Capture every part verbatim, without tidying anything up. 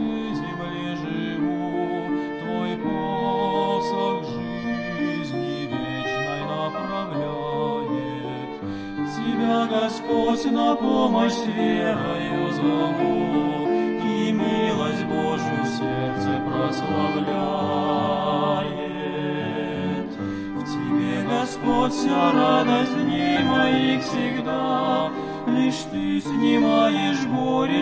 земле живу, Твой посох жизни вечной направляет. Тебя, Господь, на помощь с верою зову, и милость Божью сердце прославляет. В Тебе, Господь, вся радость дней моих всегда, лишь Ты снимаешь горечь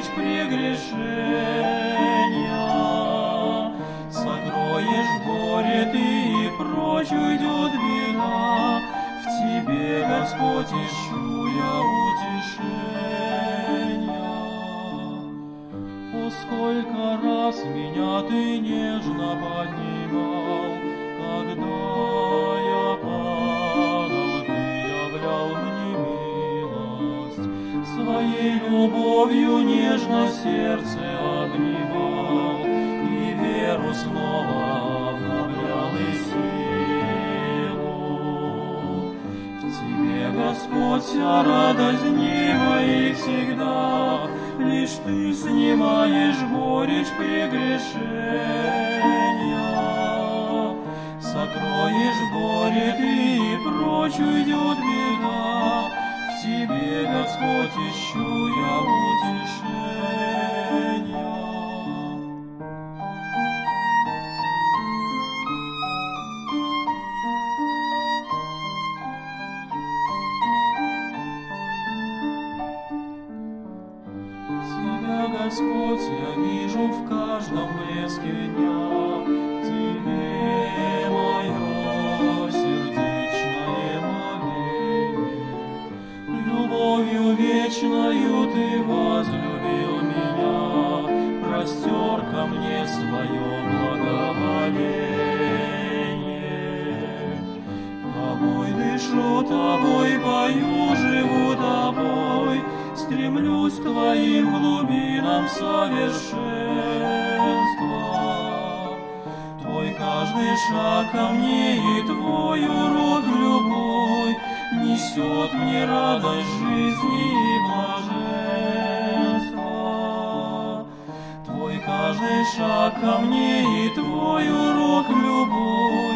прегрешения. Сокроешь горе Ты, и прочь уйдет беда. В Тебе, Господь, ищу я утешения. О, сколько раз меня Ты нежно поднимал, когда я падал, Ты являл мне милость. Своей любовью нежно сердце обнимал, и веру снова обновлял и силу. В Тебе, Господь, вся радость дней моих всегда, лишь Ты снимаешь горечь прегрешения. Сокроешь горе Ты, и прочь уйдет беда. В Тебе, Господь, ищу я утешения. Тебя, Господь, я вижу в каждом блеске дня. Тебе мое сердечное моление. Любовью вечною Ты возлюбил меня, простер ко мне свое благоволение. Тобой дышу, Тобой пою, живу Тобой, стремлюсь к Твоим глубинам совершенства. Твой каждый шаг ко мне и Твой урок любой несет мне радость жизни и блаженства. Твой каждый шаг ко мне и Твой урок любой